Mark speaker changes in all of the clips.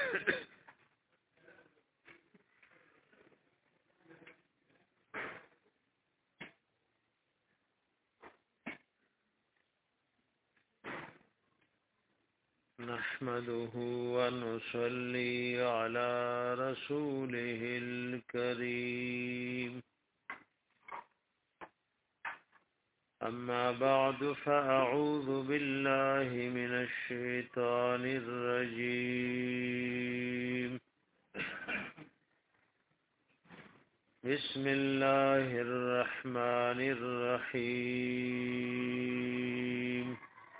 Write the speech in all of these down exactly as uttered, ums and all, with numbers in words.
Speaker 1: نحمده ونصلي على رسوله الكريم أما بعد فأعوذ بالله من الشيطان الرجيم بسم الله الرحمن الرحيم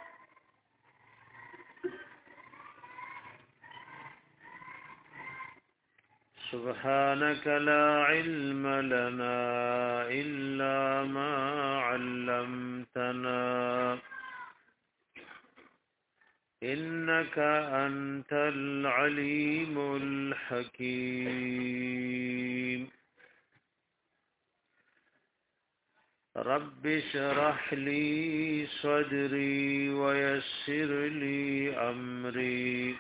Speaker 1: سبحانك لا علم لنا إلا ما علمتنا إنك أنت العليم الحكيم رب اشرح لي صدري ويسر لي أمري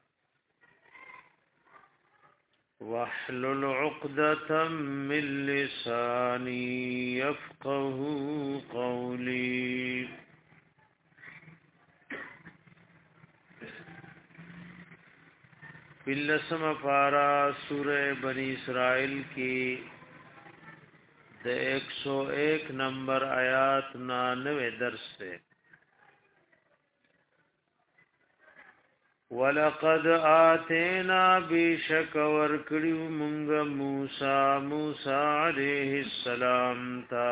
Speaker 1: واحلل عقدة من لساني يفقه قولي باللسم پارا سورہ بنی اسرائیل کی دے ایک سو ایک نمبر آیات نانوے درس سے وَلَقَدْ آتَيْنَا بِشَكَ وَرْكَرِيُ مُنْغَ مُوسَى مُوسَى عَلَيْهِ السَّلَامُ تا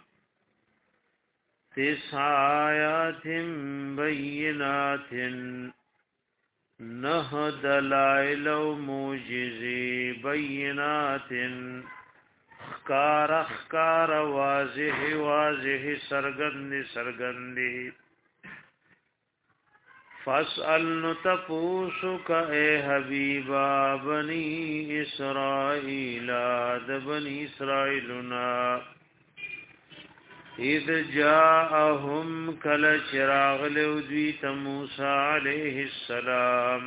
Speaker 1: تِسْعَ آيَاتٍ بَيِّنَاتٍ نَهَ دَلَائِلُ مُعْجِزِي بَيِّنَاتٍ خکار خکار واضح واضح سرگند سرگند فاسأل نتپوسک اے حبیبا بنی اسرائیل د بنی اسرائیلنا اذ جاءهم کل چراغ لودویت موسیٰ علیہ السلام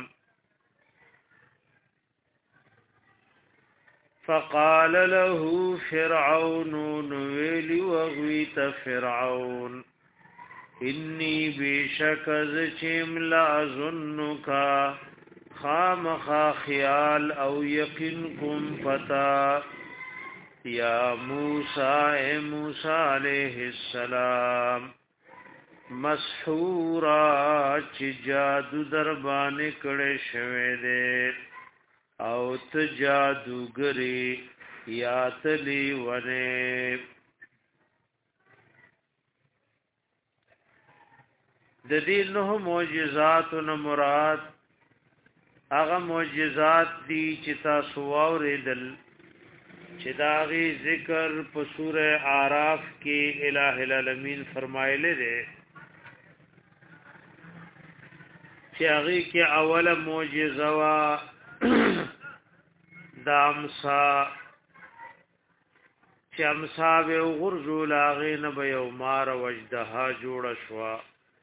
Speaker 1: فقال له فرعون نویلی وغویت فرعون انی بیشک زچیم لا ظنکا خامخا خیال او یقین کم پتا یا موسیٰ اے موسیٰ علیہ السلام مسحورا چی جادو دربانے کڑے شوے دے او ت جادوگری یا تلی ونے د دې نو معجزات نو مراد هغه معجزات دي چې تاسو واوریدل چې داغي ذکر په سوره اعراف کې الٰه العالمین فرمایله ده چې هغه کې اوله معجزه وا دامسا چې امسا به غرزو لاغې نه به یو مار وجدها جوړ شوا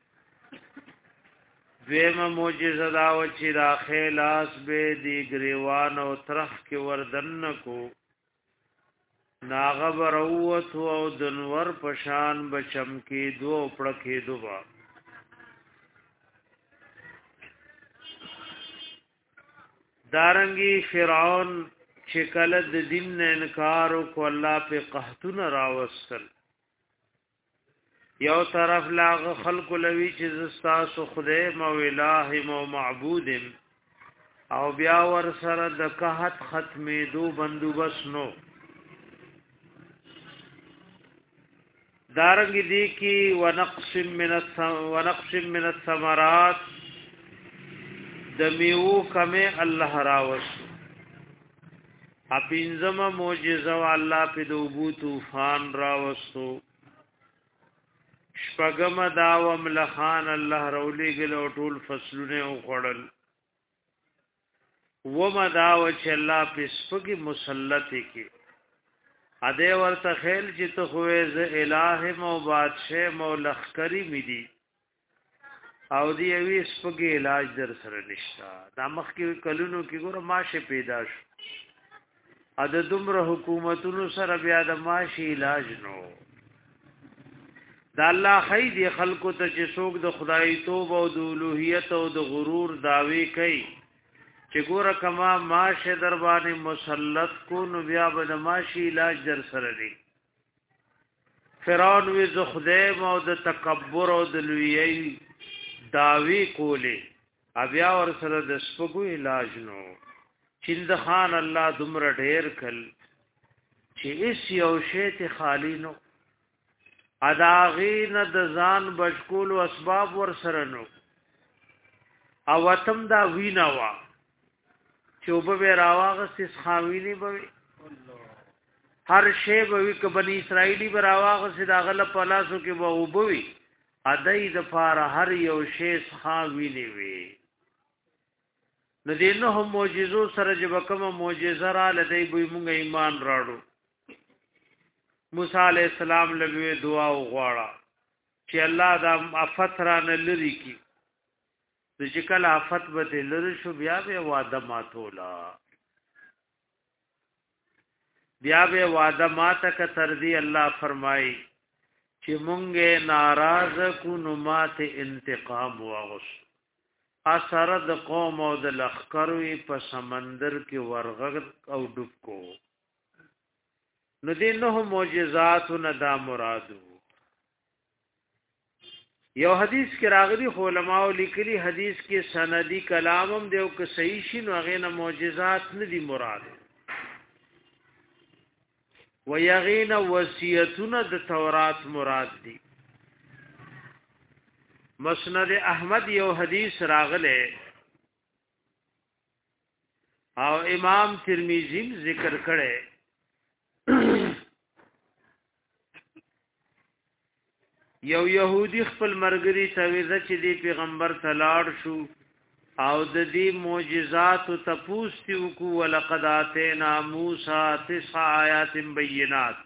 Speaker 1: دویمه معجزه دا و چې دا خلاص به دی گریوان او ترخ کې وردن کو ناغبر اوت او دنور پشان بچم کې دو پړکې دوبا دارنګي فرعون چې کله د دین نه انکار وکړ الله په قحطونه راوستل یو طرف لاغ خلق لوي چې زستاسو خدای مو الہ مو معبود او بیا ور سره د قحط ختمې دو بندوبس نو دارنګ دي کی ونقص من ونقص من الثمرات د میو کمه الله راوس اپینځم معجزه الله په دوبو طوفان راوستو شپغم داوم لخان الله رولی گلو ټول فصلونه او خړل وما داو چې الله په سپګي مسلط کی اده ورته خیل چې ته خوې ز الہ مو بادشاہ مو لخکری می دي او دی وی سپګي علاج در سره نشتا دا مخ کې کلونو کې ګوره ماشه پیدا شو ا د دومره حکومتونو سره بیا د ماشي علاج نو دا الله خی دی خلقو ته چې څوک د خدای توبه او د اولوہیت او د غرور داوی کوي چې ګوره کما ماشه در باندې مسلط کو نو بیا به د ماشي علاج در سره دی فرعون وی ز خدای او د تکبر او د لویی داوی کوله بیا ور سره د سپګو علاج نو چند خان الله دمر ډیر کل چې اس یو شی ته خالی نو اداغین د ځان بشکول او اسباب ور سره نو او وتم دا وینا وا چې وب راواغه سس خاوینی به هر شی به ک بنی اسرائیلی به راواغه سي دا غل پلاسو کې به وبوي ادای د فار هر یو شی خاوینی وی نو دینه هم معجزو سره جب کوم معجزه را لدی به مونږ ایمان راړو موسی علی السلام لوي دعا وغواړه چې الله دا افت را نه لري کی چې کله افت به لری شو بیا به وعده ماتولا بیا به وعده ماته ک تر دی الله فرمای چې مونږه ناراض کو نو ماته انتقام واغس اثر د قوم او د لخروی په سمندر کې ورغ او ډوب کو نو دینه معجزات نه دا مرادو یو حدیث کې راغلي علماء لیکلي حدیث کې سندي کلامم دیو که صحیح شي نو هغه نه معجزات نه دي مراد ويغین وصیتونه د تورات مراد دي مسند احمد یو حدیث راغله او امام ترمذی ذکر کړي یو يهودي خپل مرګري تویزه چې دی پیغمبر تلاړ شو او د دې معجزات او تپوستي وکو ولقد اتینا موسی تسع آیات بینات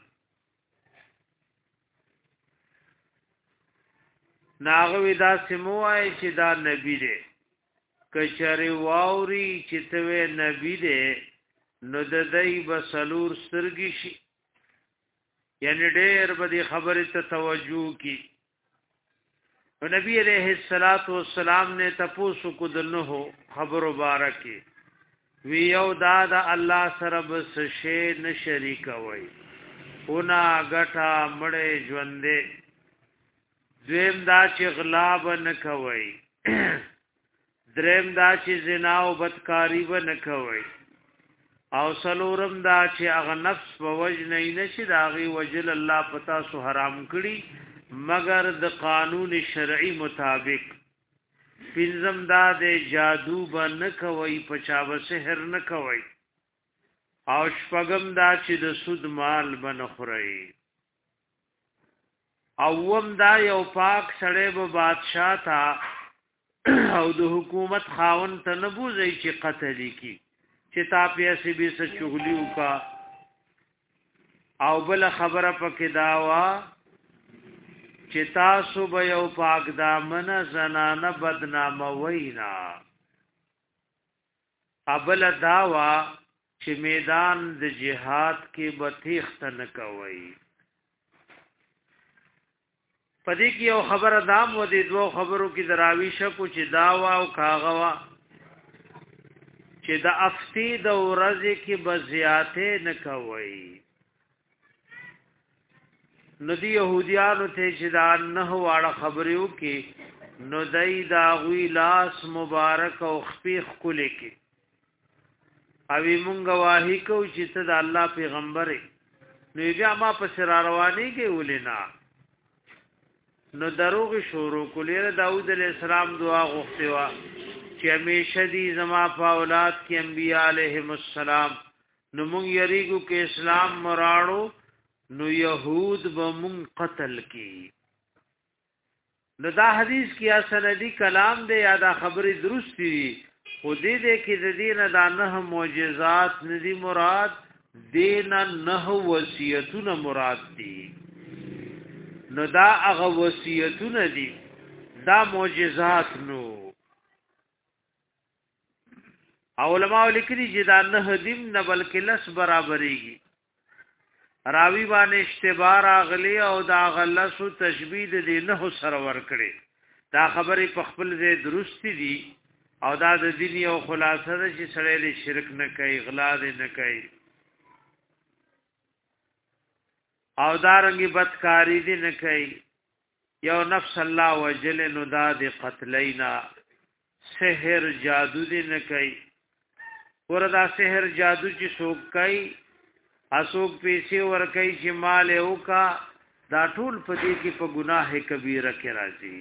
Speaker 1: ناغوی دا سموای چې دا نبی دی کچری واوري چې ته نبی دی نو د دای بسلور سترګی شي یعنی ډېر به خبره ته توجه کی او نبی علیہ الصلات والسلام نے تپوسو کو دنه خبر مبارکي وی یو دا د الله سره بس شی نه شریک وای اونا غټا مړې ژوندې دویم دا چې غلاب نه کوي دریم دا چې زنا او بدکاری و نه کوي او سلورم دا چې هغه نفس په وجه نه نشي داغي وجل الله پتا سو حرام کړي مگر د قانون شرعي مطابق پنځم دا د جادو به نه کوي پچا به سحر نه کوي او شپږم دا چې د سود مال بن خوري اوم دا یو پاک سړی به بادشاہ تا او د حکومت خاون ته نه بوزي چې قتل کی چې تا پیسې به څه چغلی وکا او بل خبره پکې داوا چې تاسو به یو پاک دامن زنانه بدنامه وینا ابل داوا چې میدان د جهاد کې به تیخت نه کوي پدې کې یو خبره دام و دي دوه خبرو کې دراوي شکو چې داوا او کاغوا چې د افتی د ورځې کې بزیاته نه کوي نو دی يهوديانو ته چې دا نه واړه خبرو کې نو دای دا غوی لاس مبارک او خپیخ کولې کې اوی مونږ واهی کو چې ته د الله پیغمبر نو بیا ما په سر رواني کې ولینا نو دروغ شروع کولې داوود علیہ السلام دعا غوښته وا چې همیشه دې زما په اولاد کې انبیاء علیهم السلام نو مونږ یریګو کې اسلام مراړو نو يهود به مون قتل کی نو دا حدیث کیا سندی کلام دے یا دا خبری درستی خودی دے کی دین دا نه معجزات ندی مراد دین نه وصیتون مراد دی نو دا هغه وصیتون دی دا معجزات نو علماء لیکلي چې دا نه دیم نه بلکې لس برابرېږي راوی باندې اشتباه راغلی او دا غلسو تشبیه دې نه سره ور کړی دا خبرې په خپل ځای درست دي او دا د دین یو خلاصه ده چې سړی له شرک نه کوي غلا نه کوي او دارنګي بدکاری دې نه کوي یو نفس الله وجل نو دا دې قتلینا سحر جادو دې نه کوي وردا سحر جادو چې څوک کوي اسوک پیسې ور کوي چې مال یو کا دا ټول په دې کې په ګناه کبیره کې راځي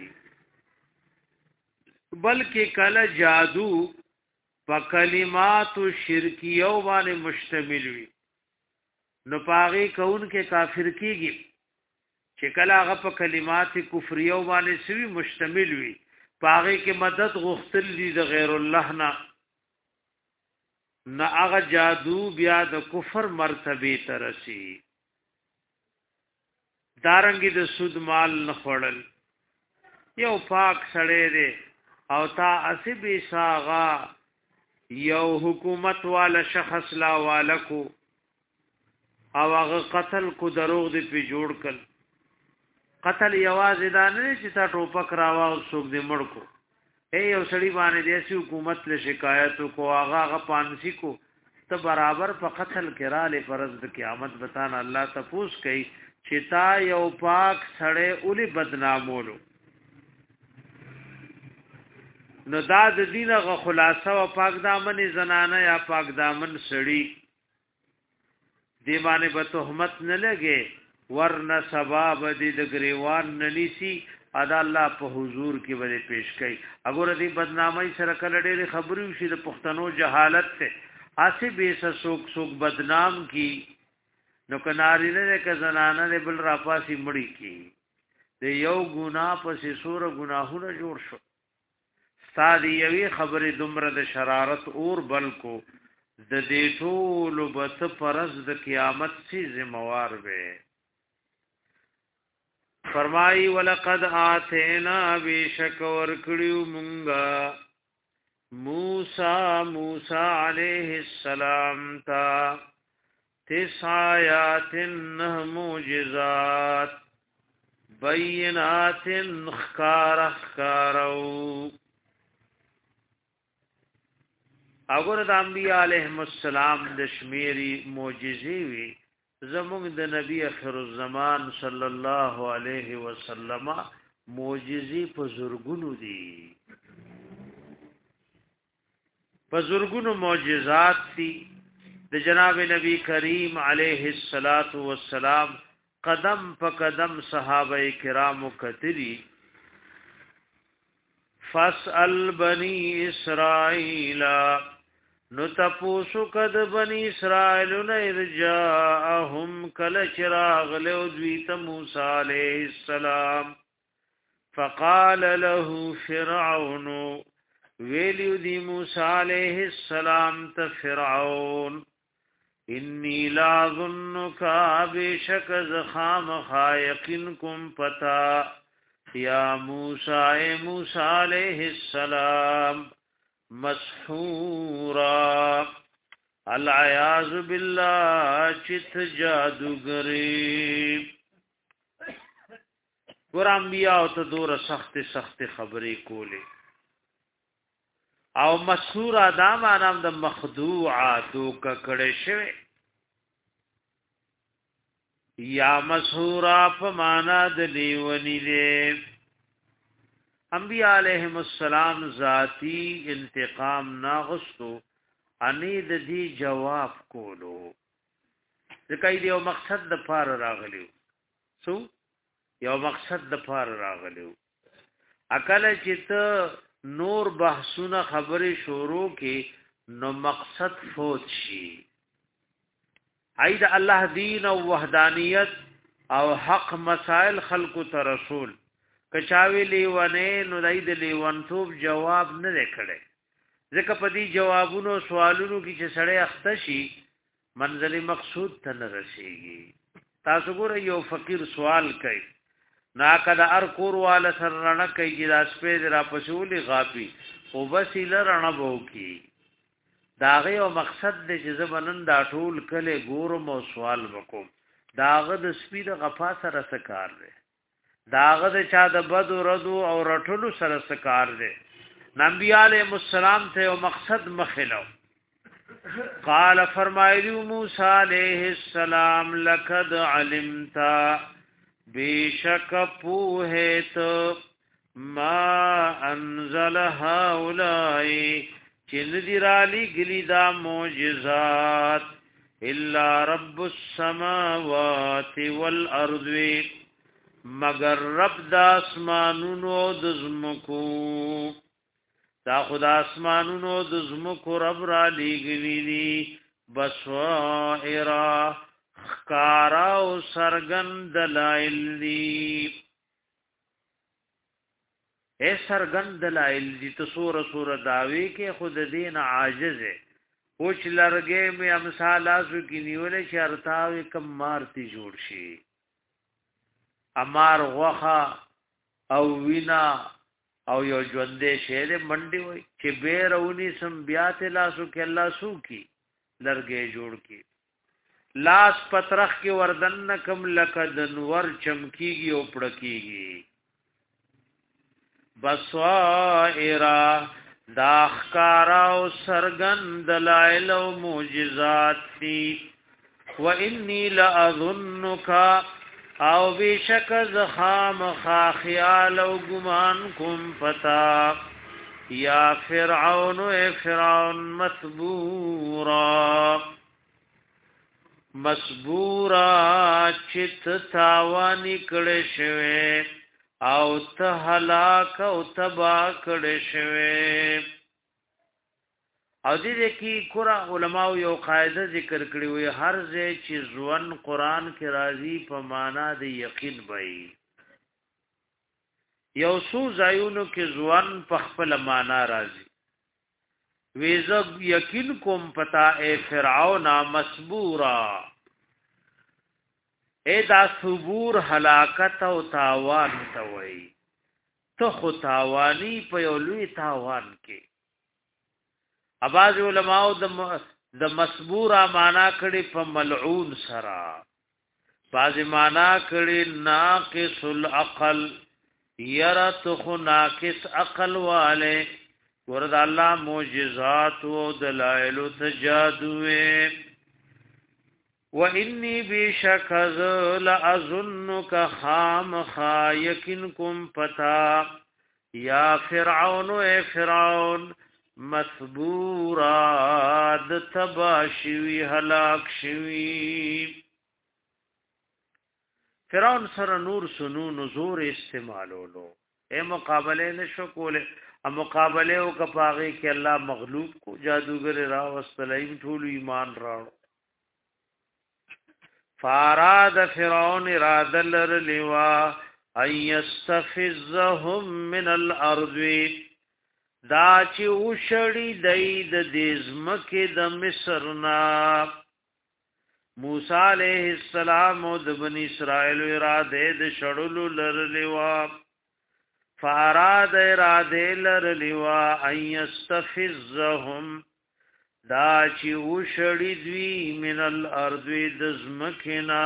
Speaker 1: بلکې کله جادو په کلمات شرکیو باندې مشتمل وي نو پاغي کون کې کافر کیږي چې کله هغه په کلمات کفریو باندې سوي مشتمل وي پاغي کې مدد غختل دي د غیر الله نه نه هغه جادو بیا د کفر مرتبه ته رسي دارنګي د سود مال نه خړل یو پاک سړی دی او تا اسبی ساغا یو حکومت والا شخص لا والکو او هغه قتل کو دروغ دی په جوړ کړ قتل یوازې دا نه چې تا ټوپک راواو څوک دې مړ کو اے یو سړی باندې دیسی حکومت له شکایت کو هغه هغه پانسی کو ته برابر په قتل کرا له فرض د قیامت بتان الله تپوس کوي چې تا یو پاک سړی اولی بدنامولو نو دا د دینه غ خلاصه او پاک دامن زنانه یا پاک دامن سړی دی باندې به تهمت نه لګي ورنه سبب دې د گریوان نلیسی ادا الله په حضور کې به پیش کړي اگر دې بدنامي سره کله ډېر خبرې وشي د پښتنو جهالت ته اسی به سوک سوک بدنام کی نو کناری نه ک زنانه دې بل را پاسي مړی کی د یو ګناه پسې سور ګناهونه جوړ شو ستادي یوي خبرې دومره د شرارت اور بلکو د دې ټول بت پرز د قیامت سي ذمہوار وي فرمائی ولقد آتینا بیشک ورکڑیو منگا موسیٰ موسیٰ علیہ السلام تا تس آیات نہ موجزات بینات خکار خکارو اگر دا انبیاء علیہ السلام دشمیری موجزی وی زمونږ د نبی اخر الزمان صلی الله علیه وسلم معجزې په زورګونو دي په زورګونو معجزات دي د جناب نبی کریم علیه الصلاۃ والسلام قدم په قدم صحابه کرام کتلی فاسأل بنی اسرائیل نو تپوسو کد بنی اسرائیل ارجاءهم کل چراغ لو دویت موسیٰ علیہ السلام فقال له فرعون ویلیو دی موسیٰ علیہ السلام تفرعون انی لا ظنکا بیشک زخام خایقن کم پتا یا موسیٰ اے موسیٰ علیہ السلام مسحورا العیاذ باللہ چت جادوگری ور انبیاء ته دور سخت سخت خبرې کولې او مسحور ادم انام د مخدوع دوک کړه شوی یا مسحور په معنا د لیونی له انبیاء علیہم السلام ذاتی انتقام ناغستو انی د دې جواب کولو ځکه یو مقصد د پار راغلیو سو یو مقصد د پار راغلیو اکل چې ته نور بحثونه خبرې شروع کې نو مقصد فوت شي اید الله دین او وحدانیت او حق مسائل خلق ته رسول کچاوی لیوانه نو دای د لیوانتوب جواب نه کړي ځکه په دې جوابونو سوالونو کې چې سړی اخته شي منزل مقصود ته نه رسیږي تاسو ګوره یو فقیر سوال کوي نا کدا ار کور والا سر رڼا کوي چې دا سپید را پسولي غاپي او بس له رڼا بو کی داغه او مقصد دې چې زبنن دا ټول کله ګورم او سوال وکم داغه د سپید غفا سره سکار دی داغه د چا د بد ردو او رټلو سره سکار دی نبی علیہ السلام ته او مقصد مخلو قال فرمایلی موسی علیہ السلام لقد علمت بیشک پوهیت ما انزل هؤلاء چند دی رالی گلی دا معجزات الا رب السماوات والارض مگر رب دا اسمانونو دزمکو دا خدا اسمانونو دزمکو رب را لیگلی دی بسوائرا خکارا و سرگن دلائل دی اے سرگن دلائل دی تو سور سور داوی کے خود دین عاجز ہے اوچ لرگے میں امثال آسو کی نیولے چارتاوی کم مارتی جوڑ شی امار غوخا او وینا او یو ژوندې شهره منډي وای چې بیرونی سم بیات لاسو کې الله سو کی لرګې جوړ کی لاس پترخ کې وردن کم لکدن ور چمکیږي او پړکیږي بصائرا داخکارا او سرگن دلائل او معجزات تی و انی لأظنک او بیشک زخام خا خیال او گمان کم پتا یا فرعون اے فرعون مسبورا مسبورا چت تاوانی کڑے شوے او ته هلاک او تبا کړه شوی او دې کې قرآ علماء یو قاعده ذکر کړی وي هر ځای چې ځوان قران کې راځي په معنا د یقین وي یو څو ځایونو کې ځوان په خپل معنا راځي ویزب یقین کوم پتا اے فرعون مسبورا اے دا صبور حلاکت او تاوان توي تو خو تاوانی په یو لوی تاوان کې اباظ علماء د د مسبورا معنا کړي په ملعون سرا باز معنا کړي ناقص العقل يرت خو ناقص عقل والے ورد الله معجزات او دلائل تجادوه وَإِنِّي بِشَكَذَ لَأَظُنُّكَ خَامَ خَائِكِنْكُمْ پتا یا فرعون اے فرعون مسبورا د تباشوی هلاک شوی فرعون سره نور سنون زور استعمالولو اے مقابله نشو کوله ا مقابله او کپاغي کې الله مغلوب کو جادوگر را واستلیم ټول ایمان راړو فاراد فرعون اراد لرلوا ان يستفزهم من الارض دا چې وشړي دای د دزمکه د مصرنا موسی علیہ السلام او د بنی اسرائیل اراده د شړلو لرلوا فاراد اراده لرلوا ان يستفزهم دا چې وشړي دوی من الارض دزمکنا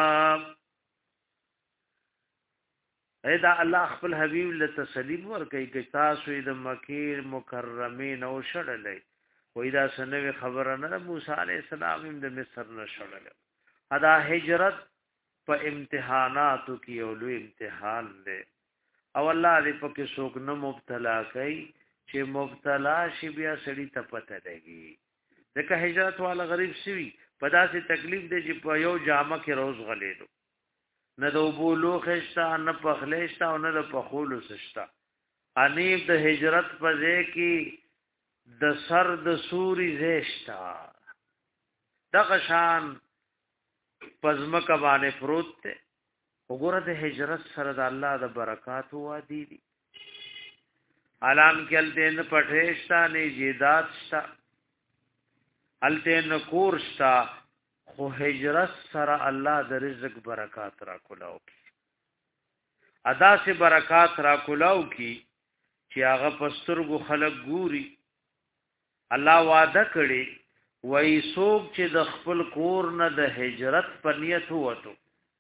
Speaker 1: اېدا الله خپل حبيب له تسلیم ور کوي چې تاسو د مکه مکرمه نو شړلې وې دا سنوي خبره نه موسی عليه السلام د مصر نه شړل ادا هجرت په امتحاناتو کې یو لوی امتحان دی او الله دې په کې څوک نه مبتلا کوي چې مبتلا شي بیا سړی ته پته لګي ځکه هجرت والا غریب شوی په داسې تکلیف دی چې په یو جامه کې روز غلیدو نه د بولو خشتا نه پخلیشتا او نه د پخولو سشتا انیب د هجرت په ځای کې د سر د سوري زیشتا دغه شان پزمکه باندې پروت ته وګوره د هجرت سره د الله د برکات وادي دي علام کې التین پټهشتا نه جیدات شتا التین کورشتا خو هجرت سره الله د رزق برکات را کولاو ادا سے برکات را کولاو کی چې هغه پسترګو خلق ګوري الله وعده کړي وای سوق چې د خپل کور نه د هجرت په نیت وته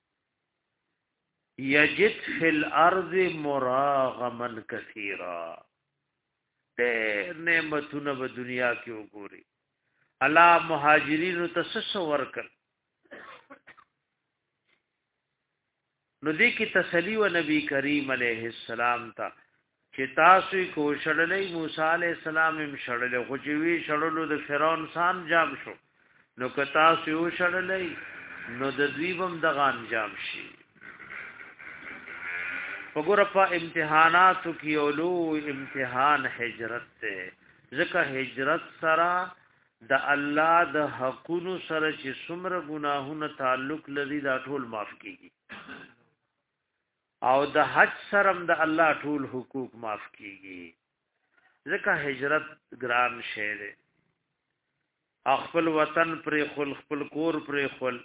Speaker 1: یجد فی الارض مراغما کثیرا ډېر نعمتونه په دنیا کې وګوري الله مهاجرینو ته څه ورکړ نو دې کې تسلی و نبی کریم علیه السلام ته چې تاسو کو شړلې موسی علیه السلام هم شړلې خو چې وی شړلو د فرعون سان جام شو نو که تاسو یو شړلې نو د دویبم دغه انجام شي وګوره په امتحاناتو کې اولو امتحان هجرت ته ځکه هجرت سره د الله د حقونو سره چې څومره ګناهونه تعلق لري دا ټول معاف کیږي او د حج سره د الله ټول حقوق معاف کیږي ځکه هجرت ګران شی دی خپل وطن پر خپل خپل کور پر خپل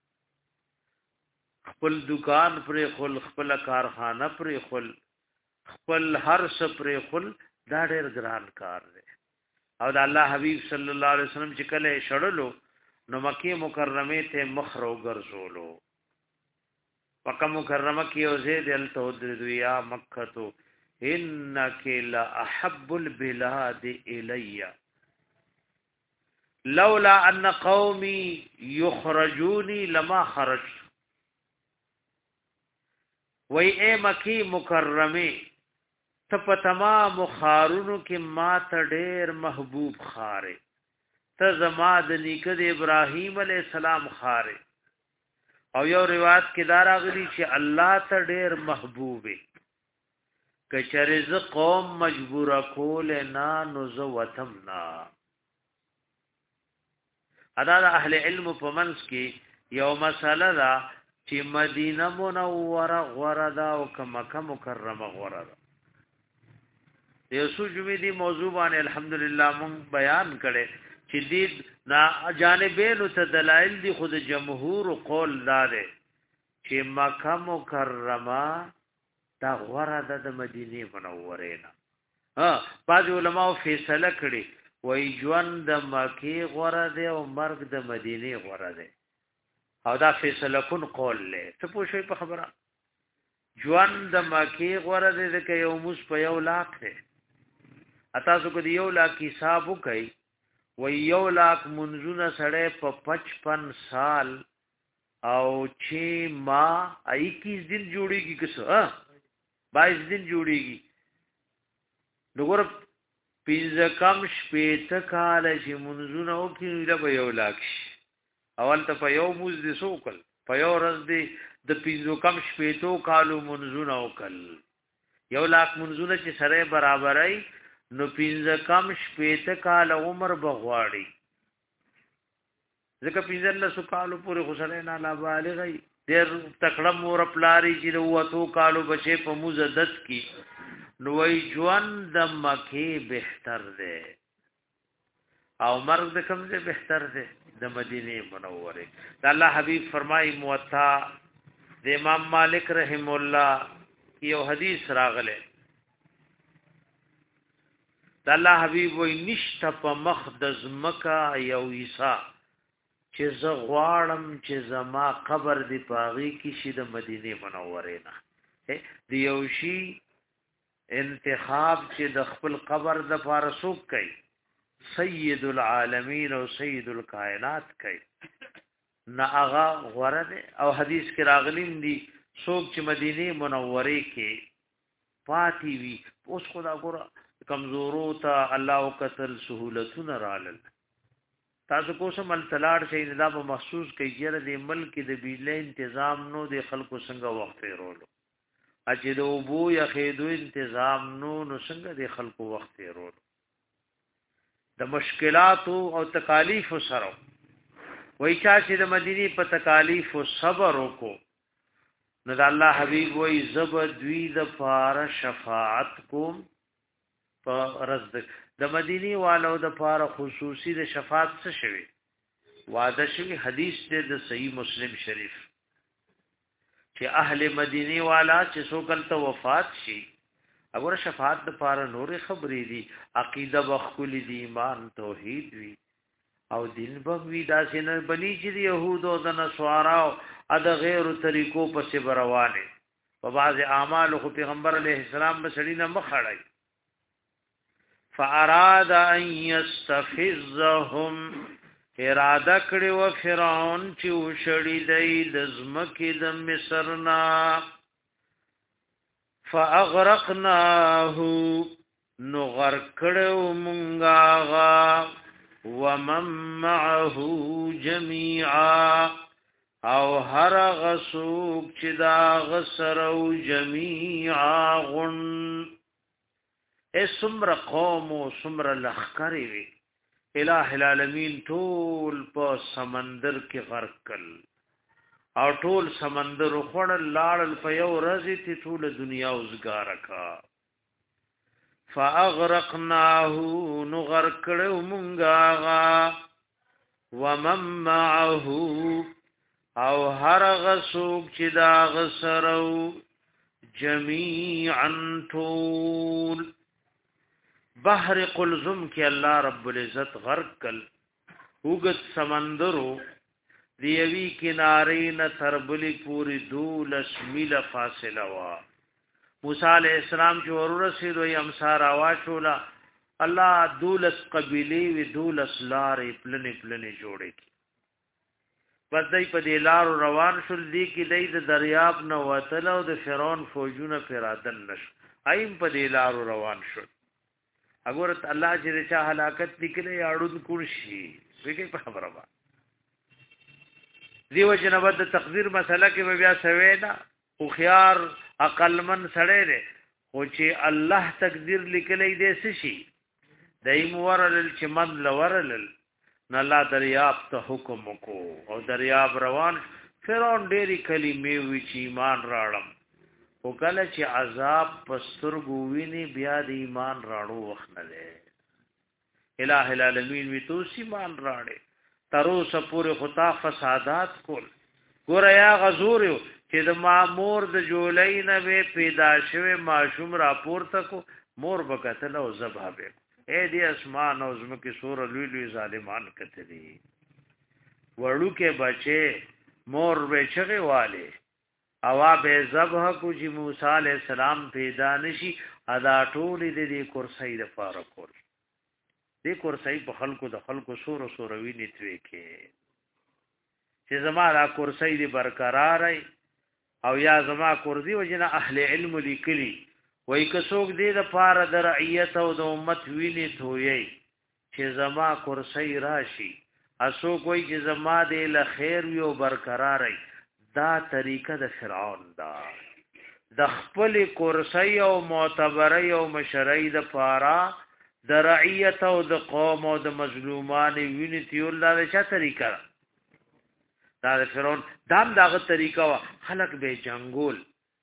Speaker 1: خپل دکان پر خپل خپل کارخانه پر خپل خپل هر څه پر خپل دا ډېر ګران کار دی او د الله حبیب صلی الله علیه وسلم چې کله شړلو نو مکه مکرمه ته مخرو ګرځولو مکه مکرمه کې او زید التودر یا مکه تو انک لا احب البلاد الی لولا ان قومي يخرجوني لما خرجت وی اے مکی مکرمه ته په تمام خارونو کې ما ته ډېر محبوب خاره ته زما د نیکه د ابراهیم علی السلام خاره او یو روایت کې دا راغلی چې الله ته ډېر محبوب کچره ز قوم مجبور کول نه نو زو وتم نا ادا د اهل علم په منځ کې یو مسله ده چې مدینه منوره غوړه ده او مکه مکرمه غوړه ده یوسو جمعې دی موضوع باندې الحمدلله مون بیان کړي چې دې نا جانبین ته دلایل دي خود جمهور قول دار چې مکه مکرمه دا غوړه د مدینه منوره نه ها بعض علماء فیصله کړي وای ژوند د مکه غوړه دی او مرګ د مدینه غوړه دی او دا فیصله کن قول له ته پوښوي په خبره ژوند د مکه غوړه دی چې یو موس په یو لاک دی اتاسو کو دی یو لاک حساب وکي و یو لاک منځونه سړې په پچپن سال او چې ما اکیس دن جوړیږي کسه بائیس دن جوړیږي دغه پینځه کم شپېته کال چې منځونه وکړي دا به یو لاک اول ته په یو موز دي سوکل په یو ورځ دي د پینځو کم شپېتو کالو منځونه وکړ یو لاک منځونه چې سره برابرای نو پینځه کم شپېته کال عمر بغواړي ځکه پینځه لسو کالو پورې خسره نه لا بالغی ډېر تکړه مور پلاری چې وته کالو بچي په موز عادت کی نو وی ژوند د مکه بهتر دی او مرګ د کوم ځای بهتر دی د مدینه منوره د الله حبیب فرمای موطا د امام مالک رحم الله یو حدیث راغله د الله حبیب وای نشته په مخ د زمکا یو عیسی چې ز غواړم چې زما قبر دی پاغي کې شي د مدینه منوره نه دی یو شی انتخاب چې د خپل قبر د فارسوک کوي سید العالمین او سید الکائنات کوي نه هغه غره او حدیث کې راغلیم دي څوک چې مدینه منوره کې پاتې وي اوس خدا ګور کمزورو ته الله او قتل سہولتونه رالل تاسو کو سم التلاړ شي دا به محسوس کوي چې د ملک د بیلې تنظیم نو د خلکو څنګه وخت ورولو اجه د ابو یا خېدو تنظیم نو نو څنګه د خلکو وخت ورولو د مشکلات او تکالیف سره وای چا چې د مدینه په تکالیف او صبر وکړو نو د الله حبیب وای زب دوی د فار شفاعت کوم په رزق د مدینه والو د فار خصوصي د شفاعت څه شوی وعده شوی حدیث د صحیح مسلم شریف چې اهل مدینه والا چې څوک ته وفات شي وګوره شفاعت د پاره نورې خبرې دي عقیده بخل دي ایمان توحید وی او دین بوی دا سینه بلی چې يهود او د نصارا او د غیر طریقو په څیر روانه په بعض اعمال خو پیغمبر علیه السلام مسړی نه مخړای فاراد ان يستفزهم اراده کړي و فرعون چې وشړي دی د زمکه د مصرنا فاغرقناه نغرقړو مونږه ومن معه جميعا او هر غسوک چې دا غسرو جميعا غن اسمر قوم او سمر لخکری وی الہ العالمین ټول په سمندر کې غرق کړ او ټول سمندر خوړل لاړل په یو ورځ ته ټول دنیا وزګار کا فاغرقناه نغرقړو مونږه ومن معه او هر غسوک چې دا غسرو جميعا طول بحر قلزم کې الله رب العزت غرق کل وګت سمندرو دیوی کنارې نه تربلی پوری دولس میل فاصله وا موسی علیہ السلام چې ورسېد وي امسار واچولا الله دولس قبیله وی دولس لارې پلنې پلنې جوړې کی پس دای په دې لار روان شول دی کې دای د دریاب نه وتل او د فرعون فوجونه پیرادل نش ایم په دې لار روان شول اګورت الله چې چا هلاکت نکله اړون کورشي وګي په خبره وا دیو جناب د تقدیر مسله کې بیا سوینا خو خيار عقل من سړی دی خو چې الله تقدیر لیکلې دې شي دایم ورل چې من لورل نه الله دریاب ته حکم کو او دریاب روان فرعون ډېری کلمې وی چې ایمان راړم او کله چې عذاب پسترګو ویني بیا د ایمان راړو وخت نه لې الہ العالمین وی تو ایمان راړې ترو سپور خطا فسادات کول ګور یا غزور چې د مامور د جولین به پیدا شوه ماشوم راپورته کو مور بکتل او ذبح به اے دی اسمان او زمکه سور لوی لوی ظالمان کتلی وړو کې بچي مور به چغه والے اوا به ذبح کو چې موسی علی السلام پیدا نشي ادا ټول دې کرسۍ د پاره کول دې کرسۍ په خلکو د خلکو سور سور ویني توي کې چې زما را کرسۍ دې برقرار او یا زما کورزي وجنه اهل علم لیکلي وای کڅوګ دې د پاره د رعیت او د امت ویني توي چې زما کرسۍ راشي اسو کوئی چې زما دې له خیر یو برقرار دا طریقه د فرعون دا د خپل کرسۍ او معتبري او مشرۍ د پاره د رعیت او د قوم او د مظلومان ویني تیول دا چا طریقه دا د فرعون دام داغه طریقه وا خلق به جنگول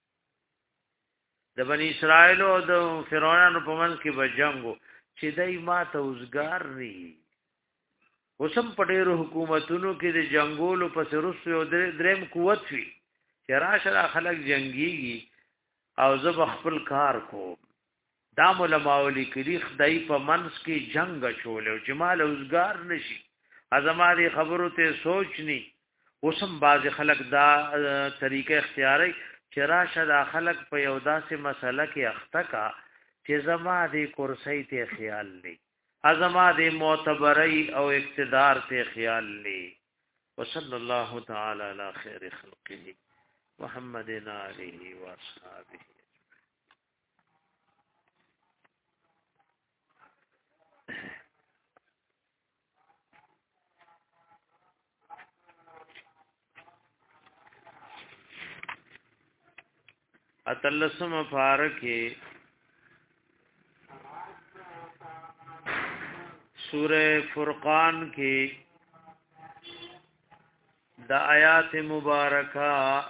Speaker 1: د بنی اسرائیل او د فرعونانو په منځ کې به جنگو چې دای ما ته وزګار ني وسم پټېرو حکومتونو کې د جنگولو په سرس یو دریم قوت وی چې راشه خلق جنگيږي او زب خپل کار کو دا علماء لیکلي خدای په منځ کې جنگ چول او جمال وزګار نشي ازماري خبرو ته سوچني وسم باز خلق دا طریقه اختیاري چې راشه دا خلق په یو داسې مسله کې اخته کا چې زما دې کرسۍ ته خیال لې ازما دې معتبري او اقتدار ته خیال لې وصلی الله تعالی علی خیر خلقه محمد علیه و اصحابہ اتلسم فارکه سورہ فرقان کې د آیات مبارکہ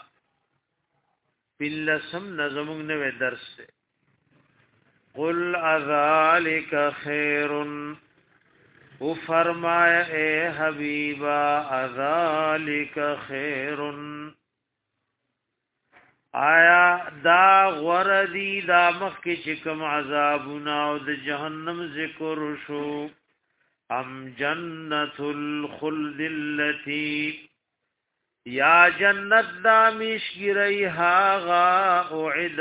Speaker 1: بلسم نظمون نوے درس سے قل اذالک خیر او فرمایا اے حبیبا اذالک خیر آیا دا غردی دا مخ کې چې کوم عذابونه او د جهنم ذکر شو ام جنت الخلد التي یا جنت دا مشګری هاغا اعد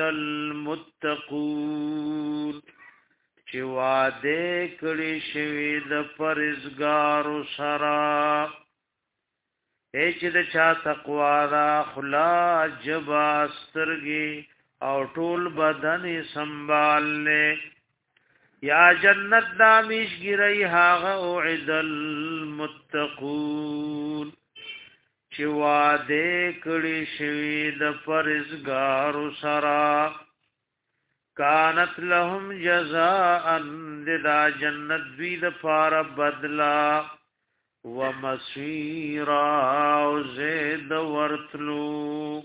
Speaker 1: المتقون چې واده کړي شوی د پرهیزګارو سره اچ د چا تقوا را خلا جبا سترګي او ټول بدن سنبالنه یا جنت دا مشګری هاغه اعد المتقون چې واده کړي شوی د پرهیزګارو سره کانت لهم جزاء دا جنت دوی د پار بدلا ومسیرا زید ورتلو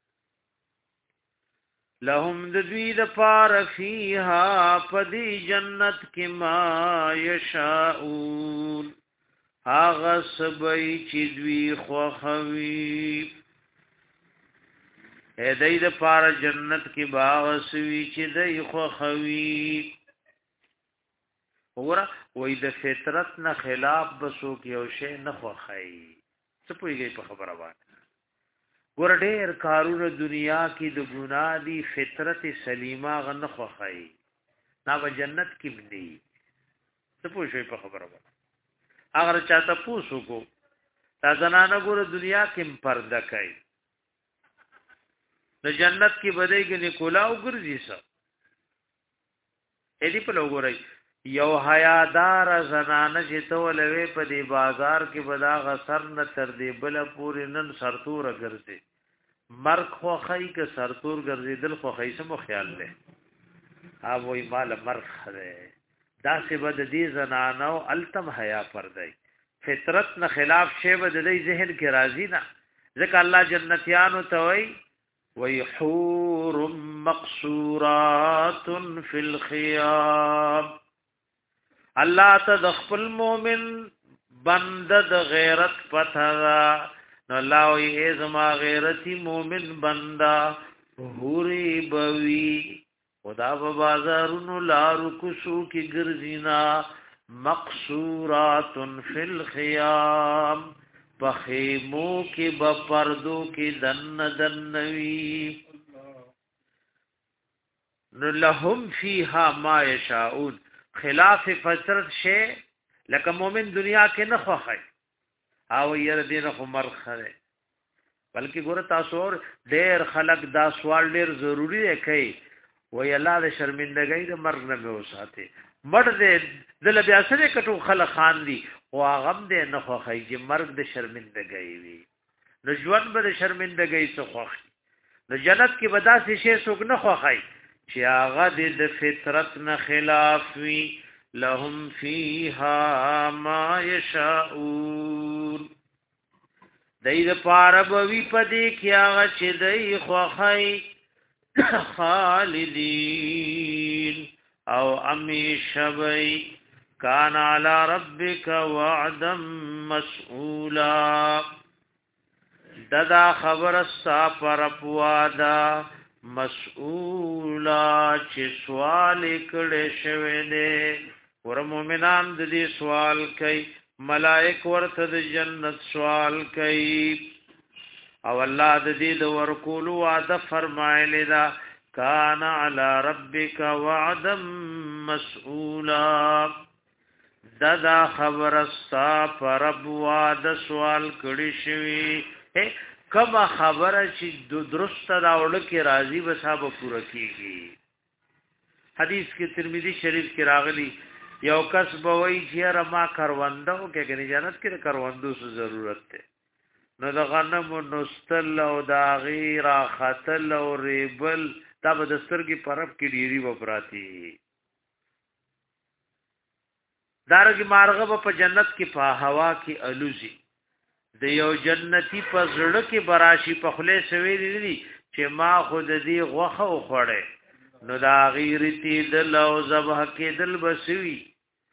Speaker 1: لهم د دوی د پار فیها پدی جنت کی ما یشاؤون آغا سبئی چی دوی خوخوی اے دی د پار جنت کی باغ سوی چی دی خوخوی وګوره وای د فطرت نه خلاف بسو کې او شی نه خوخی څه پويږي په خبره باندې ګور ډېر کارونه دنیا کې د ګناه دي فطرت سلیمه غ نه خوخی نا و جنت کې بني څه پوښي په خبره باندې اگر چاته پوسو کو تا زنانه ګور دنیا کې پرده کوي د جنت کې بدای کې نکولاو ګرځي څه اې دې په لوګورای یو حیادار زنانه چې تولوي په دی بازار کې بدا غسر نه تر دی بل پورې نن سرتور ګرځي مرګ خو خی که سرتور ګرځي دل خو خی سمو خیال له ها وای مال مرګ خره دا څه بد دی زنانه او التم حیا پر دی فطرت نه خلاف شی بد دی ذهن کې راضی نه ځکه الله جنتیانو ته وای وی حور مقصورات فی الخیام الله ته د خپل مؤمن بنده د غیرت پته نو الله وی زما غیرتی مؤمن بندا حوری بوی خدا په بازارونو لارو کوشو کی ګرځینا مقصورات فی الخیام بخیمو کی بپردو کی دن دنوی نو لهم فیها ما یشاؤون خلاف فطرت شی لکه مومن دنیا کې نه خوخی او ير دین خو مرخره بلکې ګوره تاسو اور ډېر خلق دا سوال ډېر ضروری دی کوي وای الله د شرمندګۍ د مرګ نه وساته مړ دې دل بیا سره کټو خلق خان دي او غم دې نه خوخی چې مرګ د شرمندګۍ وي نو ژوند به د شرمندګۍ څخه خوخي نو جنت کې بداسي شی څوک نه خوخی چې هغه د فطرت نه خلاف وي لهم فیها ما یشاؤون دای د پاره بوي پدې کې هغه چې دای خوخی خالدین او امیشبی کان علی ربک وعدا مسئولا ددا خبر استا پر پوادا مسئولا چې سوال کړي شوی دی ور مومنان د دې سوال کوي ملائک ورته د جنت سوال کوي او الله د دې د ورکول وعده فرمایلی دا کان علی ربک وعدا مسئولا ددا خبر استا پر وعده سوال کړي شوی کما خبره چې درست راوړل کې راضي به صاحب پوره کیږي حدیث کې ترمذی شریف کې راغلی یو کس بوي چې رما کاروندو کې کې جنت کې کاروندو څه ضرورت ده نو د غنم نستل او د غیر خاتل او ریبل دا به د سترګې پرب کې ډيري وپراتی دارګي مارغه په جنت کې په هوا کې الوزي د یو جنتی په زړه کې براشي په خله سوي دي چې ما خود دې غوخه وخوړې نو دا غیرتی دل او ذبح کې دل بسوي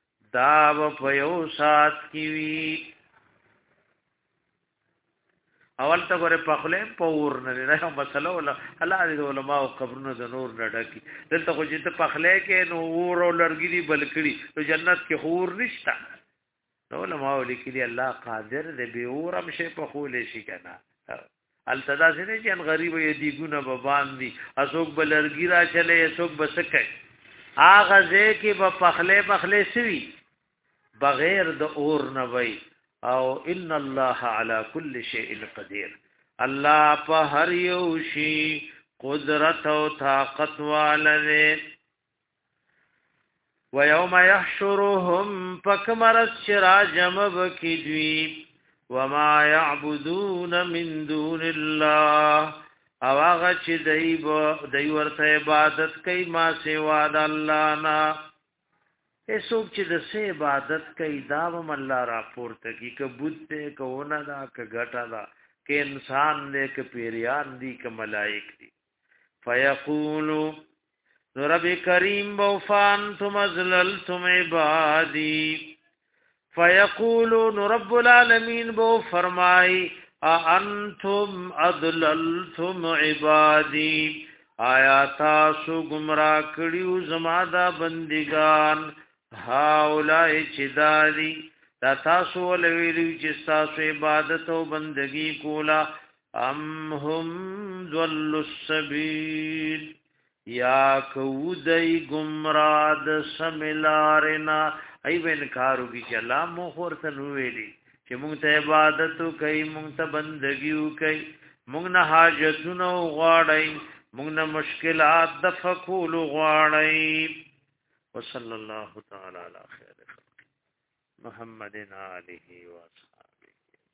Speaker 1: دا په یو سات کې وی اول ته غره پخله پور نه نه مسله ولا الله دې علماء او قبرونو د نور نه ډکی دلته خو چې ته پخله کې نو ور او لرګي دی بلکړي نو جنت کې خور نشتا نو علماء لیکلي الله قادر دې به اورم شي په خولې شي کنه التدا سره چې ان غریب یې دیګونه به باندې اسوک بلرګی را چلے اسوک بسکه اغه ځکه په پخله پخله سوي بغیر د اور نه وای او ان الله على كل شيء قدير الله په هر یو شی قدرت او طاقت والده ويوم يحشرهم فكمر الشراجم بكدوي وما يعبدون من دون الله او هغه چې دای دای ورته عبادت کوي ما سوا د الله نه هیڅوک چې د سه عبادت کوي دا هم الله را پورته کی ک بوت ته کوونه دا ک غټا دا ک انسان دې ک پیریان دي ک ملائک دي فیقولوا رب کریم وفانتم ازللتم عبادی فیقولون رب العالمین بو فرمائی انتم اضللتم عبادی آیا تاسو گمراه کړیو زما دا بندگان هاولای چداری دا تاسو ولویلی چې تاسو عبادت او بندگی کولا ام هم ضل السبیل یا کودای گمراه د سملارنا ای وینکارو کی چې الله مو ورته نو ویلي چې مونږ ته عبادت کوي مونږ ته بندګي کوي مونږ نه حاجتونه غواړي مونږ نه مشکلات د فقول غواړي وصلی الله تعالی علی خیر خلق محمد علیه و اصحابہ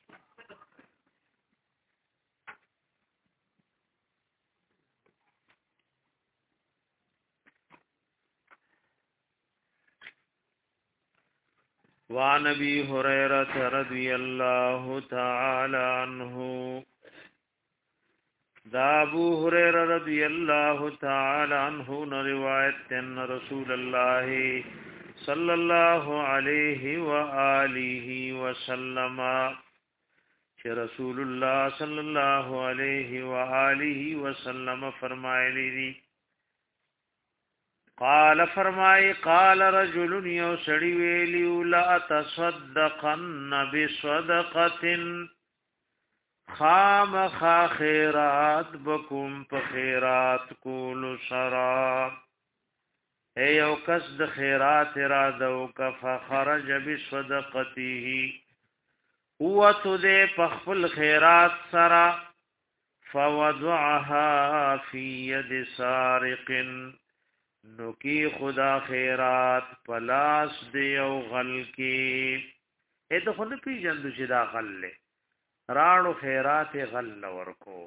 Speaker 1: وعن ابي هريره رضي الله تعالى عنه دا ابو هريره رضي الله تعالى عنه نے روایت ان رسول الله صلى الله عليه واله وسلم کہ رسول الله صلی الله علیه واله وسلم فرمایلی دی قال فرمای قال رجل یو سړی ویلی لا تصدقن بصدقه خام خا خیرات بكم په خیرات کول سرا اے یو کس د خیرات اراده او ک فخرج بصدقته هو تو دې په خپل خیرات سرا فوضعها في يد سارق نو کی خدا خیرات پلاس دی او غل کی اې ته خو نه پیژندو چې دا غل له راړو خیرات غل ورکو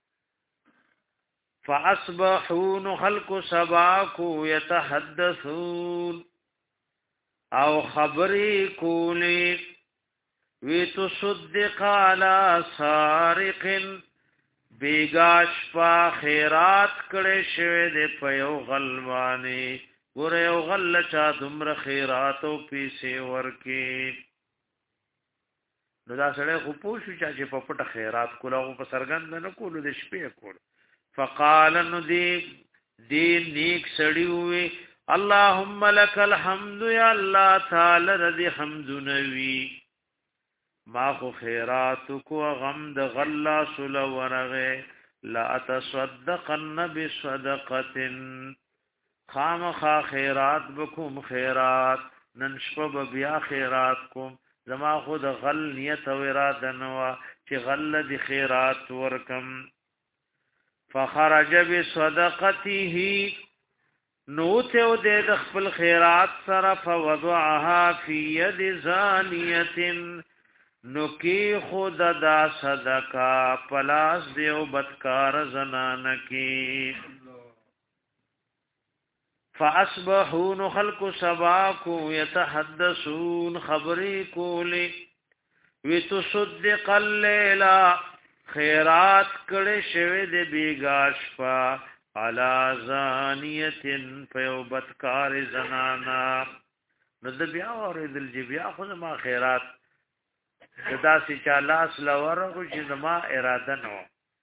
Speaker 1: فاصبحون خلق سباكو يتحدثون او خبري کولی وی تصدق على سارق بیگاش پا خیرات کړي شوی د پيو غلوانی ګور یو غل چا دمر خیرات او پیسې ورکی نو دا سره خو پوښو چې په پټه خیرات کوله او په سرګند نه کولو د شپې کول فقال نو دی دی نیک سړی وي اللهم لك الحمد یا الله تعالی رضی حمد نوی ما خو خیرات کو غم د غلا سل ورغه لا تصدقن بصدقه خام خا خیرات بكم خیرات ننشب بیا خیرات کوم زما خود غل نیت او اراده نو چې غل د خیرات ورکم فخرج بصدقته نو ته د خپل خیرات سره فوضعها في يد زانيه نو کی خود دا صدقہ پلاس دیو بدکار زنان کی فاصبحون خلق سباکو یتحدثون خبری کولی وتصدق اللیلا خیرات کڑی شوی دی بیگاش پا علا زانیتن پیو بدکار زنانا نو دا بیا وردل جی بیا خود ما خیرات دا سي چا لاس لورغو چې زما اراده نو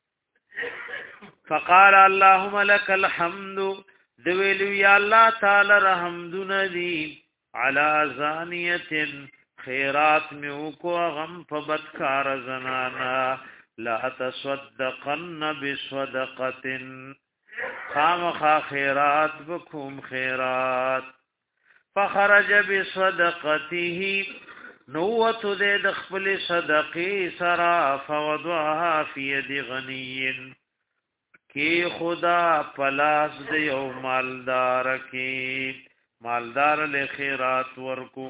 Speaker 1: فقال اللهم لك الحمد دویلو یا الله تعالی رحمد ندی علی زانیه خیرات میو کو غم فبدکار زنانا لا تصدقن بصدقه خامخا خیرات بكم خیرات فخرج بصدقته نوت دې د خپل صدقې سرا فوضعها في يد غني کی خدا پلاس د یو مالدار کی مالدار له خیرات ورکو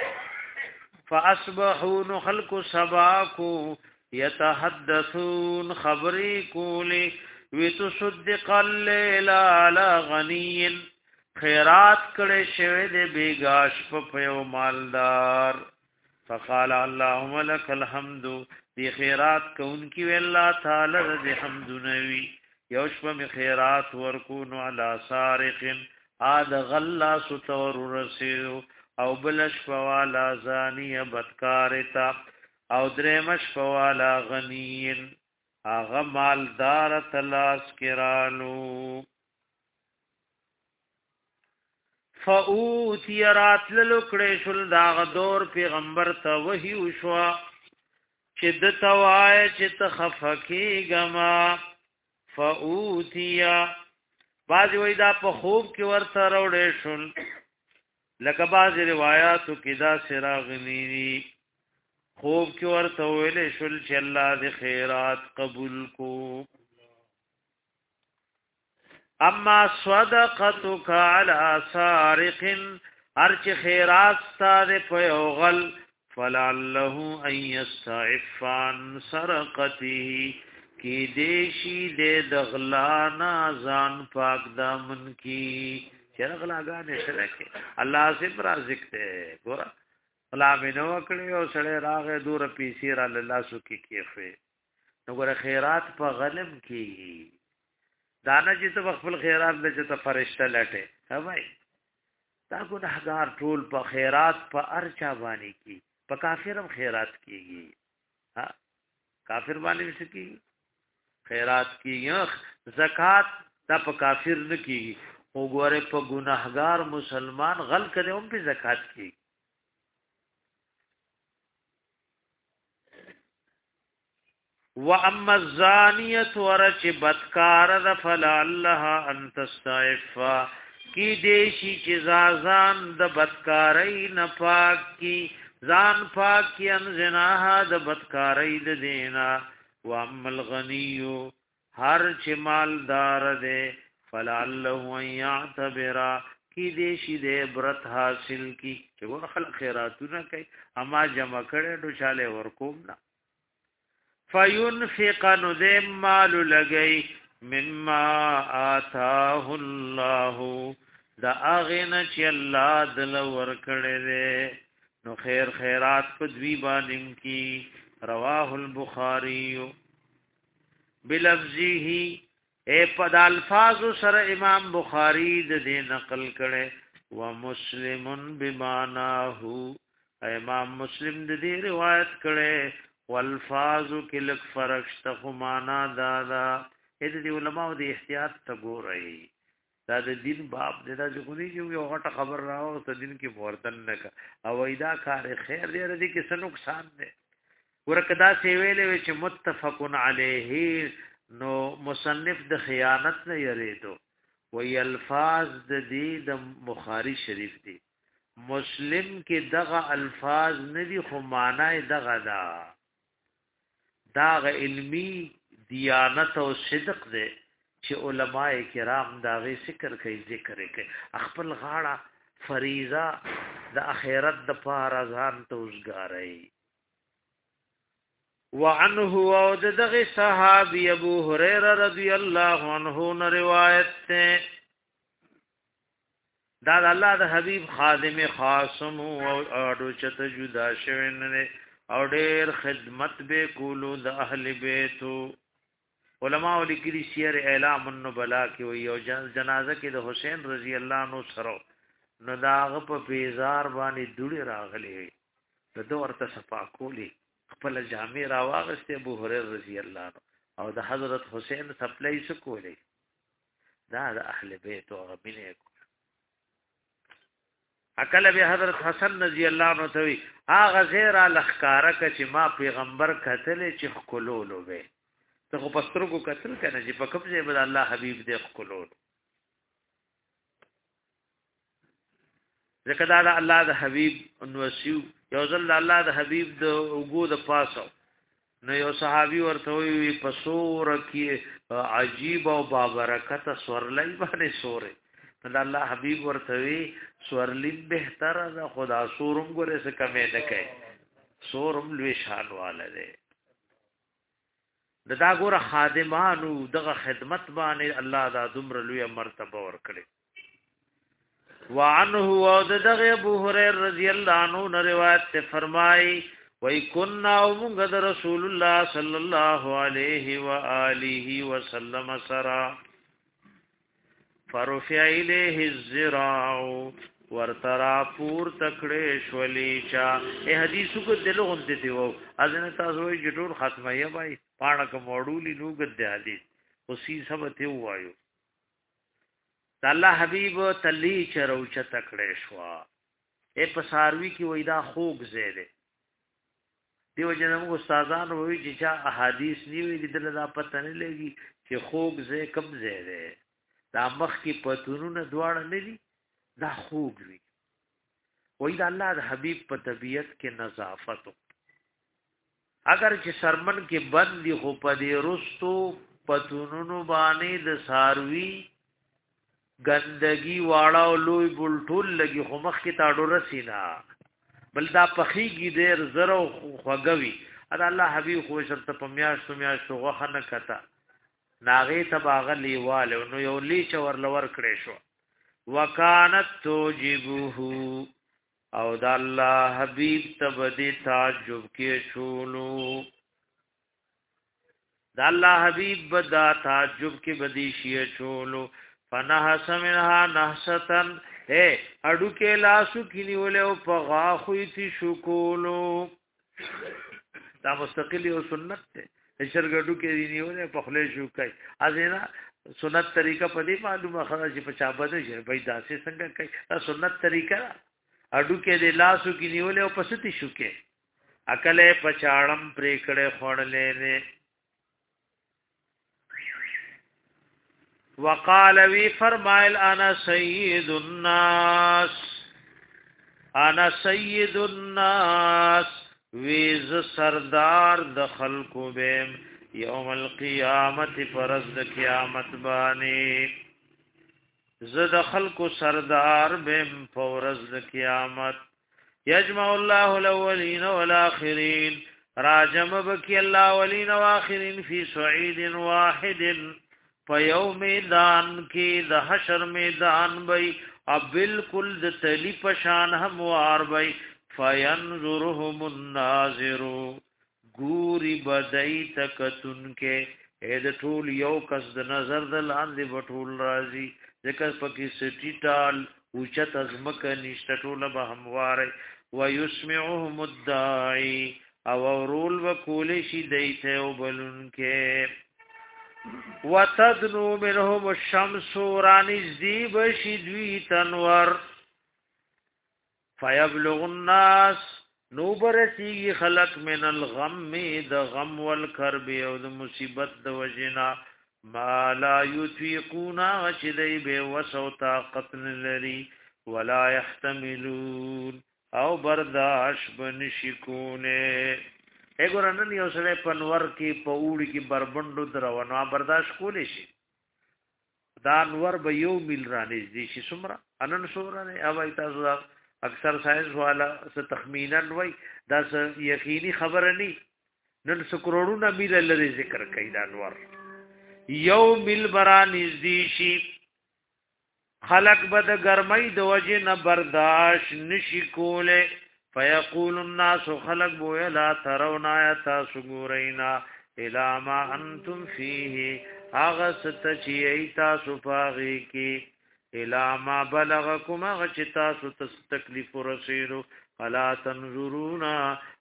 Speaker 1: فاصبحوا خلق سباكو يتحدثون خبري کولی وتصدق الليل على غني خیرات کړه شوی د بیگاش په یو مالدار فقال اللهم لك الحمد دی خیرات کون کی الله تعالی دې حمد نوی یوش په خیرات ورکونو علی سارق اد غلا ستور رسیو او بلش فوالا زانی بدکارتا او درمش فوالا غنین اغه مالدار تلاس کرالو فاوتی رات لکړې شل دا دور پیغمبر ته وحی وشوا چې د توای چې تخفکی غما فاوتیا باز وای دا په خوب کې ورته راوړې شل لکه باز روایتو کې دا سراغنی خوب کې ورته ویلې شل چې الله دې خیرات قبول کو اما صدقتك على سارق ارچ خیرات ستاره په غل فلعله ان يستعف عن سرقته کی دیشی دې دغلانا ځان پاک دامن کی چرغلاګانې سره کې الله سي رازق ته ګور الله مينو کړي او سره راغې دور پیسې را الله سو کې کیفه نو ګور خیرات په غلم کې دانا چې ته خپل خیرات د چې ته فرشته لټه ها بھائی تا ګناهګار ټول په خیرات په ارچا باندې کی په کافرم خیرات کیږي ها کافر باندې وسکی خیرات کیږي زکات دا په کافر نه کیږي وګوره په ګناهګار مسلمان غل کړي هم په زکات کیږي واما الزانیه ورچ بدکار فلعلها ان تستعف کی دیشی چې زازان د بدکارۍ نه پاک کی ځان پاک کی ان زناها د بدکارۍ د دینا واما الغنی هر چې مالدار ده فلعله ان يعتبر کی دیشی د عبرت حاصل کی چې ور خلق خیراتونه کوي اما جمع کړي ډو شاله ورکوم نه فینفق نذم مال لګی مما آتاه الله دا اغه چې الله دل ورکړي نو خیر خیرات په دوی باندې کی رواه البخاری بلفظه اے پد الفاظ سره امام بخاری د دې نقل کړي و مسلم بمانه امام مسلم د دې روایت کړي والفاظ کلک فرق شته معنا دادا اې دې علماء د احتیاط ته ګورئ دا د دین باب د دا ځکونی چې یو غټه خبر راو ته دین کې مورتن نه او ایدا کار خیر دې ردی کې څه نقصان ده ورکدا سی ویلې چې متفقن علیه نو مصنف د خیانت نه یریدو وی الفاظ د دې د بخاری شریف دی مسلم کې دغه الفاظ نه دي خو معنی دغه دا داغ علمی دیانت او صدق دے چې علماء کرام داغه ذکر کوي ذکر کوي خپل غاړه فریضه د اخرت د پاره ځان توسګارای وعنه او دغه صحابي ابو هريره رضی الله عنه روایت ته دا الله د حبيب خادم خاصم او اډو چت جدا شوینه او ډېر خدمت به کولو د اهل بیتو علماء لیکلي سیر اعلام النبلا کې وي او جنازه کې د حسین رضی الله عنه سره نو داغه په پیزار باندې دوړي راغلي د دوه ورته صفا کولی خپل جامع راواغسته ابو هريره رضی الله عنه او د حضرت حسین سپلای سکولې دا د اهل بیت او غبینه اکل به حضرت حسن رضی الله عنه ته هغه زیرا لخکارا ک چې ما پیغمبر کتل چې خلولو به ته خو پسترګو کتل کنه چې په کوم ځای بد الله حبیب دې خلولو ځکه دا الله د حبیب انوسیو یو ځل الله د حبیب د وګو د پاسو نو یو صحابي ورته وی پسور کې عجیب او بابرکت سورلای باندې سورې دا الله حبیب ورته وی سورلی بهتر ده خدا سورم ګره څه کمې نه کوي سورم لوی شان واله ده دا ګوره خادمانو دغه خدمت باندې الله دا دومره لوی مرتبه ورکړي وعنه ودغه ابو هريره رضی الله عنه روایت ته فرمای وای كنا ومغد رسول الله صلی الله علیه و آله وسلم سرا فرفع الیه الذراع ورترا پور تکړه شولې چا اے حدیثو کو دلو غنته دی وو اذن تاسو یې جوړ ختمه یې بھائی پاڼه کوم وړولې نو ګد حدیث اوسې سب ته وایو الله حبیب تلی چرو چ تکړه شوا اے پساروی کی وېدا خوګ زیره دیو جنم استادان وې چې چا احادیث نیوي دل دا پته نه لګي چې خوګ زې کم زیره دا مخ کی پتونونه دواړه نه دي دا خوګ وی وې دا الله د حبیب په طبیعت کې نظافت اگر چې سرمن کې بند دی خو په دې رستو پتونونو باندې د ساروی گندگی واړه او لوی بلټول لګي خو مخ کې تاړو رسینا بل دا پخیږي ډېر زرو خوګوي ادا الله حبیب خو شرط په میاش تو میاش تو غوخه نه کتا ناغه تباغ لیواله نو یو لی چور لور کړې شو وکانت توجبه او دا الله حبیب تبدی تعجب کې شولو دا الله حبیب بدا تعجب کې بدی شی شولو فنحس منها نحستن اے اډو کې لاسو کینی ولې او په غاخوي تی شکولو دا مستقلی او سنت ته شرګډو کې دی نیولې په خله شو کوي ازینا سنت طریقه په دې معلومه خبره چې په چا بده شي بای داسې څنګه کوي دا سنت طریقه اډو کې دی لاسو کینی ولې او پستی شو کې عقل په چاړم پرې کړه خړلې نه وقال وی فرمایل انا سید الناس انا سید الناس ویز سردار د خلقو بهم یوم القیامت فرض د قیامت باندې زد خلقو سردار بهم فرض د قیامت یجمع الله الاولین والآخرین راجم بکی الله اولین واخرین فی صعید واحد فیو میدان کې د حشر میدان بی اب بالکل د تلی پشان هموار بی فینظرهم الناظر ګوري بدای تکتن کې اې د ټول یو کس د نظر د لاندې بټول راځي ځکه پکې سټی ټال اوچت ازمک نشته ټول به هموار ويسمعهم الداعي او ورول وکول شي دیته وبلن کې وتدنو منهم الشمس رانزدی بشدوی تنور فیبلغ الناس نوبرسی خلق من الغم د غم والکرب او د مصیبت د وجنا ما لا یطیقونا چدی به وسو طاقت لري ولا يحتملون او برداشت بنشکونه اګورنن یو سره پنور کې پوړی کې بربندو درونه برداشت کولې شي دا نور به یو مل رانیز دي شي سمرا انن سورانه اوای تاسو اکثر ساينس والا څه تخمینا وای دا یقیني خبره نه نن څو کروڑونه مل لري ذکر کوي دا نور یو مل برانیز دي شي خلق بد گرمای د وجه نه برداشت نشي کوله فیقول الناس خلق بو لا ترون آیات سګورینا الا ما انتم فيه اغست چی ایتا سفاغی کی الا ما بلغکم اغچتا ست تکلیف رسیرو فلا تنظرونا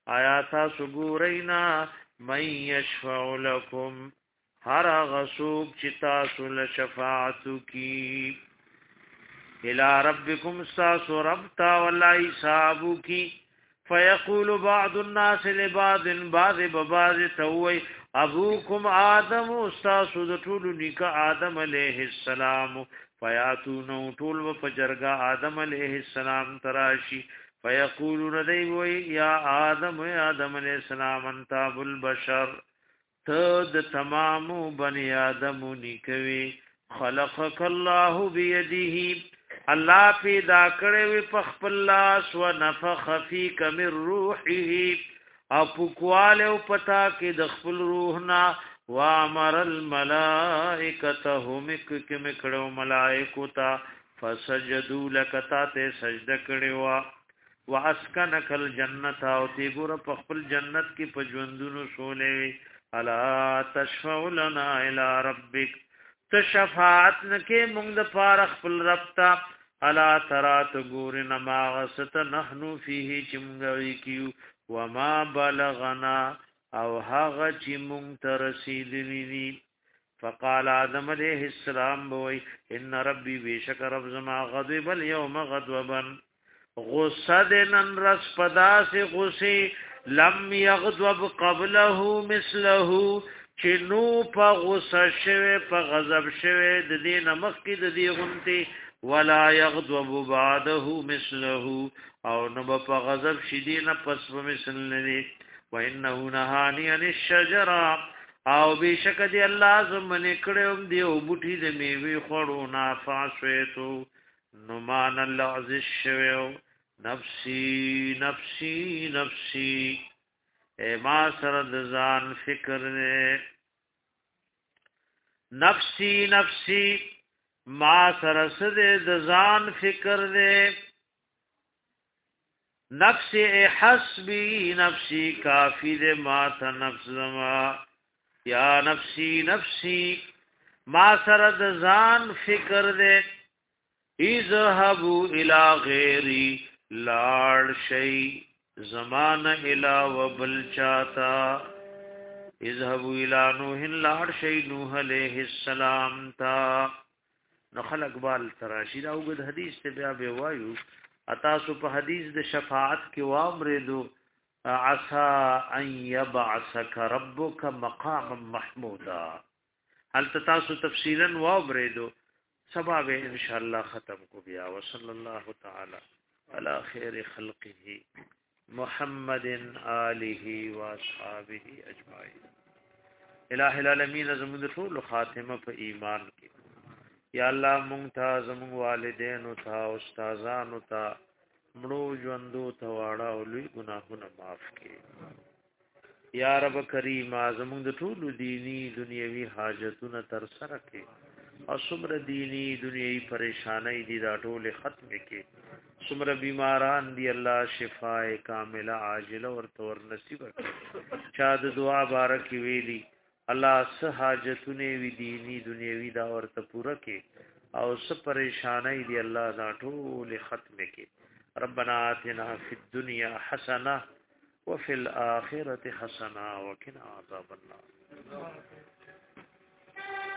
Speaker 1: آیات سګورینا من یشفع لكم هر غسوب چتا سل شفاعت کی الى ربکم ساس ربتا ولا حساب کی فیقول بعض الناس لبعض بعض ببعض توي ابوکم آدم استاس د ټول نیک آدم علیہ السلام فیاتونو ټول په جرګه آدم علیہ السلام تراشی فیقولون دی وی یا آدم یا آدم علیہ السلام انت ابو البشر تد تمام بنی آدم نکوي خلقك الله بيده الله پیدا کړی په خپل لاس و نفخ فيك من روحه او پکوال او پتا کې د خپل روح نا وامر الملائکه هم کې مکړو ملائکو تا فسجدوا لك ته سجده کړي وا واسکنک الجنت او تی ګور په خپل جنت کې په ژوندونو شولې الا تشفع لنا الى ربك تشفاعت نکې موږ د پاره خپل رب ته الا ترات ګور نما غست نحنو فيه چمغوي کیو وما بلغنا او هغه چې موږ ته رسیدلی فقال آدم علیہ السلام بوئی ان ربی بیشک رب زما غضب اليوم غضبا غصدن رس پدا سے غصی لم یغضب قبله مثله چې نو په غصه شوه په غضب شوه د دې نمخ کې د دې غنتی ولا یغضب بعده مثله او نو په غضب شیدینه پس په مثل نه وانه نهانی عن الشجره او بشک دی الله زمنه کړو دی او بوټي د میوي خړو نا فاسویتو نو مان الله عز شوه نفسی نفسی نفسی اے ما سره د ځان فکر نه نفسی نفسی ما سره سره د ځان فکر نه نفسی حسبی نفسی کافی د ما ته نفس زما یا نفسی نفسی ما سره د ځان فکر نه اذهبوا الى غیری لاړ شي زمان الى وبل چاتا اذهبوا الى نوح لاړ شي نوح عليه السلام تا نو خلق بال تراشی دا وګد حدیث ته بیا به وایو اتاسو په حدیث د شفاعت کې وامرلو عسى ان يبعثك ربك مقاما محمودا هل تاسو تفصیلا وامرلو سبب ان شاء الله ختم کو بیا وصلی الله تعالی على خير خلقه محمد آله واصحابه اجمعين الہ العالمین زموږ ټول خاتمه په ایمان کې یا الله مونږ ته زموږ والدین او ته استادانو ته مړو ژوندو ته واړه او لوی ګناهونه معاف کړي یا رب کریم زموږ د ټول دینی دنیوي حاجتونه تر سره کړي او څومره دینی دنیوي پریشانای دي دا ټول ختم کړي څومره بیماران دی الله شفاء کامله عاجله ورته ور نصیب کړي چا د دعا بارک ویلي الله سه حاجتونه وی دینی دنیوي دا ورته پوره کړي او سه پریشانای دی الله دا ټول ختم کړي ربنا آتنا فی الدنيا حسنه وفي الاخره حسنه وقنا عذاب النار